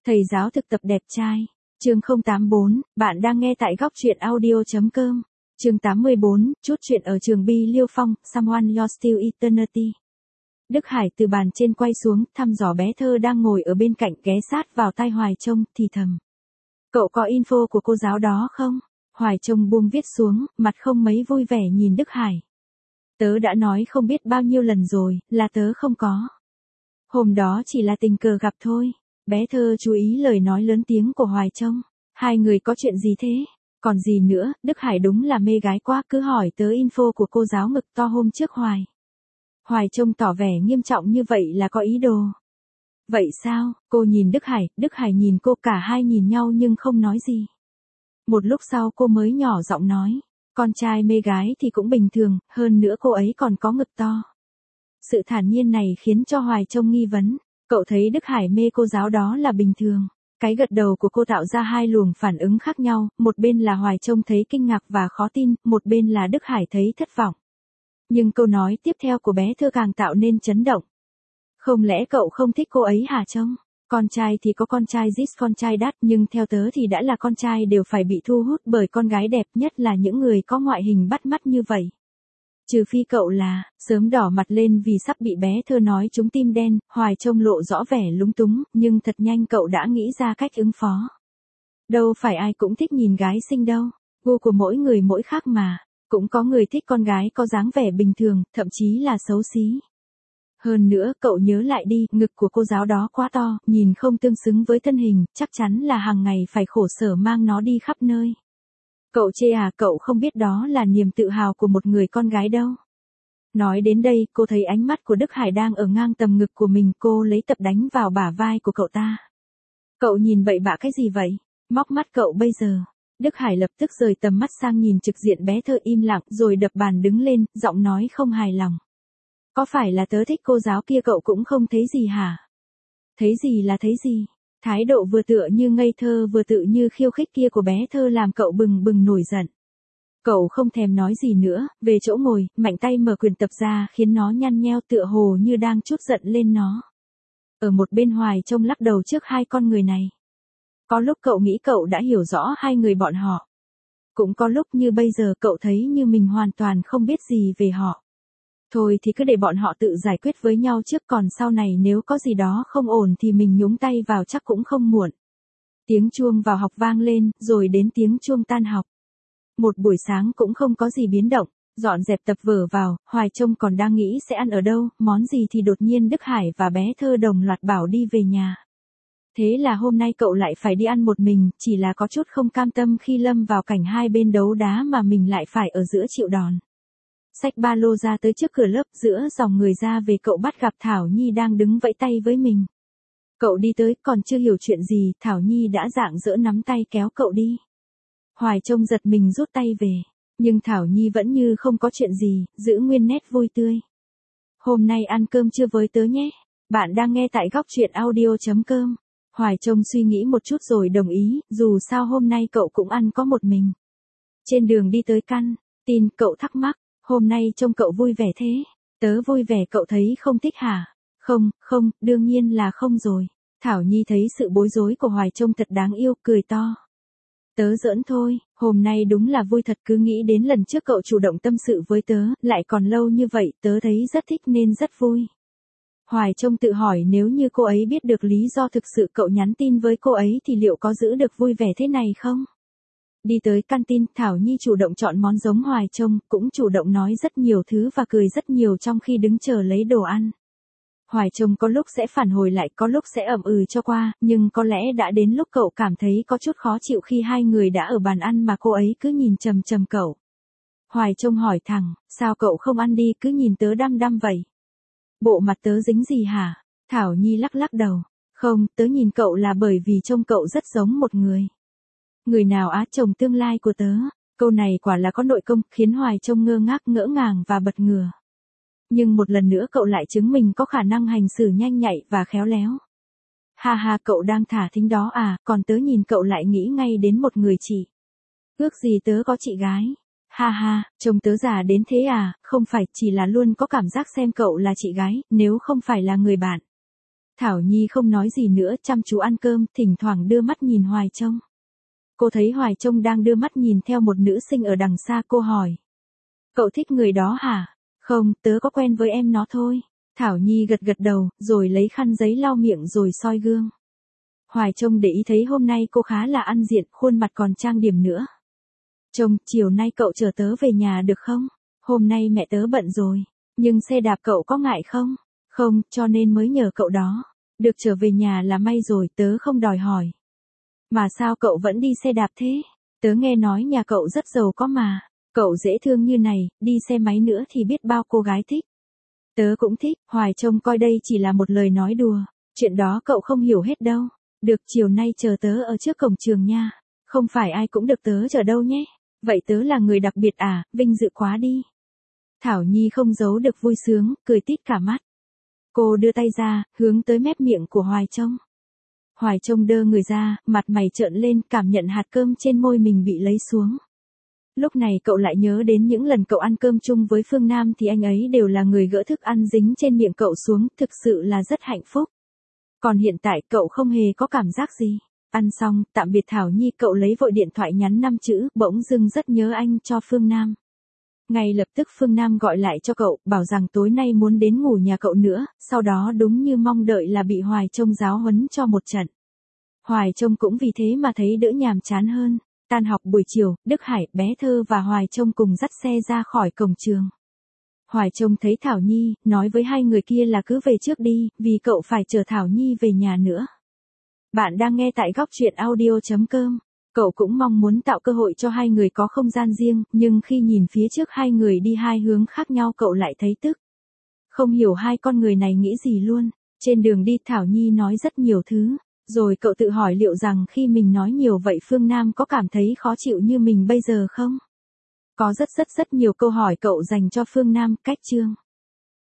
Thầy giáo thực tập đẹp trai. Chương 084, bạn đang nghe tại góc truyện audio.com. Chương 84, chút chuyện ở trường Bi Liêu Phong, Someone You're Still Eternity. Đức Hải từ bàn trên quay xuống, thăm dò bé thơ đang ngồi ở bên cạnh, ghé sát vào tai Hoài Trông, thì thầm. Cậu có info của cô giáo đó không? Hoài Trông buông viết xuống, mặt không mấy vui vẻ nhìn Đức Hải. Tớ đã nói không biết bao nhiêu lần rồi, là tớ không có. Hôm đó chỉ là tình cờ gặp thôi. Bé thơ chú ý lời nói lớn tiếng của Hoài Trông. Hai người có chuyện gì thế? Còn gì nữa, Đức Hải đúng là mê gái quá, cứ hỏi tớ info của cô giáo ngực to hôm trước hoài. Hoài Trông tỏ vẻ nghiêm trọng như vậy là có ý đồ. Vậy sao? Cô nhìn Đức Hải nhìn cô, cả hai nhìn nhau nhưng không nói gì. Một lúc sau cô mới nhỏ giọng nói. Con trai mê gái thì cũng bình thường, hơn nữa cô ấy còn có ngực to. Sự thản nhiên này khiến cho Hoài Trông nghi vấn. Cậu thấy Đức Hải mê cô giáo đó là bình thường. Cái gật đầu của cô tạo ra hai luồng phản ứng khác nhau, một bên là Hoài Trông thấy kinh ngạc và khó tin, một bên là Đức Hải thấy thất vọng. Nhưng câu nói tiếp theo của bé thơ càng tạo nên chấn động. Không lẽ cậu không thích cô ấy hả Trông? Con trai thì có con trai zis, con trai đắt, nhưng theo tớ thì đã là con trai đều phải bị thu hút bởi con gái đẹp, nhất là những người có ngoại hình bắt mắt như vậy. Trừ phi cậu là, sớm đỏ mặt lên vì sắp bị bé thơ nói trúng tim đen, Hoài Trông lộ rõ vẻ lúng túng, nhưng thật nhanh cậu đã nghĩ ra cách ứng phó. Đâu phải ai cũng thích nhìn gái xinh đâu, gu của mỗi người mỗi khác mà, cũng có người thích con gái có dáng vẻ bình thường, thậm chí là xấu xí. Hơn nữa, cậu nhớ lại đi, ngực của cô giáo đó quá to, nhìn không tương xứng với thân hình, chắc chắn là hàng ngày phải khổ sở mang nó đi khắp nơi. Cậu chê à, cậu không biết đó là niềm tự hào của một người con gái đâu. Nói đến đây, cô thấy ánh mắt của Đức Hải đang ở ngang tầm ngực của mình, cô lấy tập đánh vào bả vai của cậu ta. Cậu nhìn bậy bạ cái gì vậy? Móc mắt cậu bây giờ. Đức Hải lập tức rời tầm mắt sang nhìn trực diện bé thơ, im lặng rồi đập bàn đứng lên, giọng nói không hài lòng. Có phải là tớ thích cô giáo kia cậu cũng không thấy gì hả? Thấy gì là thấy gì? Thái độ vừa tựa như ngây thơ vừa tự như khiêu khích kia của bé thơ làm cậu bừng bừng nổi giận. Cậu không thèm nói gì nữa, về chỗ ngồi, mạnh tay mở quyển tập ra khiến nó nhăn nheo tựa hồ như đang trút giận lên nó. Ở một bên Hoài Trông lắc đầu trước hai con người này. Có lúc cậu nghĩ cậu đã hiểu rõ hai người bọn họ. Cũng có lúc như bây giờ cậu thấy như mình hoàn toàn không biết gì về họ. Thôi thì cứ để bọn họ tự giải quyết với nhau trước, còn sau này nếu có gì đó không ổn thì mình nhúng tay vào chắc cũng không muộn. Tiếng chuông vào học vang lên, rồi đến tiếng chuông tan học. Một buổi sáng cũng không có gì biến động, dọn dẹp tập vở vào, Hoài Trông còn đang nghĩ sẽ ăn ở đâu, món gì thì đột nhiên Đức Hải và bé thơ đồng loạt bảo đi về nhà. Thế là hôm nay cậu lại phải đi ăn một mình, chỉ là có chút không cam tâm khi lâm vào cảnh hai bên đấu đá mà mình lại phải ở giữa chịu đòn. Xách ba lô ra tới trước cửa lớp, giữa dòng người ra về cậu bắt gặp Thảo Nhi đang đứng vẫy tay với mình. Cậu đi tới, còn chưa hiểu chuyện gì, Thảo Nhi đã rạng rỡ nắm tay kéo cậu đi. Hoài Trông giật mình rút tay về, nhưng Thảo Nhi vẫn như không có chuyện gì, giữ nguyên nét vui tươi. Hôm nay ăn cơm trưa với tớ nhé. Bạn đang nghe tại góc truyện audio.com. Hoài Trông suy nghĩ một chút rồi đồng ý, dù sao hôm nay cậu cũng ăn có một mình. Trên đường đi tới căn tin, cậu thắc mắc. Hôm nay trông cậu vui vẻ thế. Tớ vui vẻ cậu thấy không thích hả? Không, đương nhiên là không rồi. Thảo Nhi thấy sự bối rối của Hoài Trông thật đáng yêu, cười to. Tớ giỡn thôi, hôm nay đúng là vui thật, cứ nghĩ đến lần trước cậu chủ động tâm sự với tớ, lại còn lâu như vậy, tớ thấy rất thích nên rất vui. Hoài Trông tự hỏi nếu như cô ấy biết được lý do thực sự cậu nhắn tin với cô ấy thì liệu có giữ được vui vẻ thế này không? Đi tới căn tin, Thảo Nhi chủ động chọn món giống Hoài Trông, cũng chủ động nói rất nhiều thứ và cười rất nhiều trong khi đứng chờ lấy đồ ăn. Hoài Trông có lúc sẽ phản hồi lại, có lúc sẽ ậm ừ cho qua, nhưng có lẽ đã đến lúc cậu cảm thấy có chút khó chịu khi hai người đã ở bàn ăn mà cô ấy cứ nhìn chằm chằm cậu. Hoài Trông hỏi thẳng, sao cậu không ăn đi, cứ nhìn tớ đăm đăm vậy? Bộ mặt tớ dính gì hả? Thảo Nhi lắc lắc đầu, không, tớ nhìn cậu là bởi vì trông cậu rất giống một người. Người nào á? Chồng tương lai của tớ. Câu này quả là có nội công, khiến Hoài Trông ngơ ngác, ngỡ ngàng và bật ngửa. Nhưng một lần nữa cậu lại chứng minh có khả năng hành xử nhanh nhạy và khéo léo. Ha ha, cậu đang thả thính đó à, còn tớ nhìn cậu lại nghĩ ngay đến một người chị. Ước gì tớ có chị gái. Ha ha, chồng tớ già đến thế à, không phải, chỉ là luôn có cảm giác xem cậu là chị gái, nếu không phải là người bạn. Thảo Nhi không nói gì nữa, chăm chú ăn cơm, thỉnh thoảng đưa mắt nhìn Hoài Trông. Cô thấy Hoài Trông đang đưa mắt nhìn theo một nữ sinh ở đằng xa, cô hỏi. Cậu thích người đó hả? Không, tớ có quen với em nó thôi. Thảo Nhi gật gật đầu, rồi lấy khăn giấy lau miệng rồi soi gương. Hoài Trông để ý thấy hôm nay cô khá là ăn diện, khuôn mặt còn trang điểm nữa. Trông, chiều nay cậu chở tớ về nhà được không? Hôm nay mẹ tớ bận rồi, nhưng xe đạp cậu có ngại không? Không, cho nên mới nhờ cậu đó. Được trở về nhà là may rồi, tớ không đòi hỏi. Mà sao cậu vẫn đi xe đạp thế? Tớ nghe nói nhà cậu rất giàu có mà. Cậu dễ thương như này, đi xe máy nữa thì biết bao cô gái thích. Tớ cũng thích, Hoài Trông coi đây chỉ là một lời nói đùa. Chuyện đó cậu không hiểu hết đâu. Được, chiều nay chờ tớ ở trước cổng trường nha. Không phải ai cũng được tớ chờ đâu nhé. Vậy tớ là người đặc biệt à, vinh dự quá đi. Thảo Nhi không giấu được vui sướng, cười tít cả mắt. Cô đưa tay ra, hướng tới mép miệng của Hoài Trông. Hoài Trông đơ người ra, mặt mày trợn lên, cảm nhận hạt cơm trên môi mình bị lấy xuống. Lúc này cậu lại nhớ đến những lần cậu ăn cơm chung với Phương Nam thì anh ấy đều là người gỡ thức ăn dính trên miệng cậu xuống, thực sự là rất hạnh phúc. Còn hiện tại cậu không hề có cảm giác gì. Ăn xong, tạm biệt Thảo Nhi, cậu lấy vội điện thoại nhắn 5 chữ, bỗng dưng rất nhớ anh cho Phương Nam. Ngay lập tức Phương Nam gọi lại cho cậu, bảo rằng tối nay muốn đến ngủ nhà cậu nữa, sau đó đúng như mong đợi là bị Hoài Trông giáo huấn cho một trận. Hoài Trông cũng vì thế mà thấy đỡ nhàm chán hơn. Tan học buổi chiều, Đức Hải, Bé Thơ và Hoài Trông cùng dắt xe ra khỏi cổng trường. Hoài Trông thấy Thảo Nhi, nói với hai người kia là cứ về trước đi, vì cậu phải chở Thảo Nhi về nhà nữa. Bạn đang nghe tại góc truyện audio.com. Cậu cũng mong muốn tạo cơ hội cho hai người có không gian riêng, nhưng khi nhìn phía trước hai người đi hai hướng khác nhau cậu lại thấy tức. Không hiểu hai con người này nghĩ gì luôn. Trên đường đi Thảo Nhi nói rất nhiều thứ. Rồi cậu tự hỏi liệu rằng khi mình nói nhiều vậy Phương Nam có cảm thấy khó chịu như mình bây giờ không? Có rất nhiều câu hỏi cậu dành cho Phương Nam, cách chương.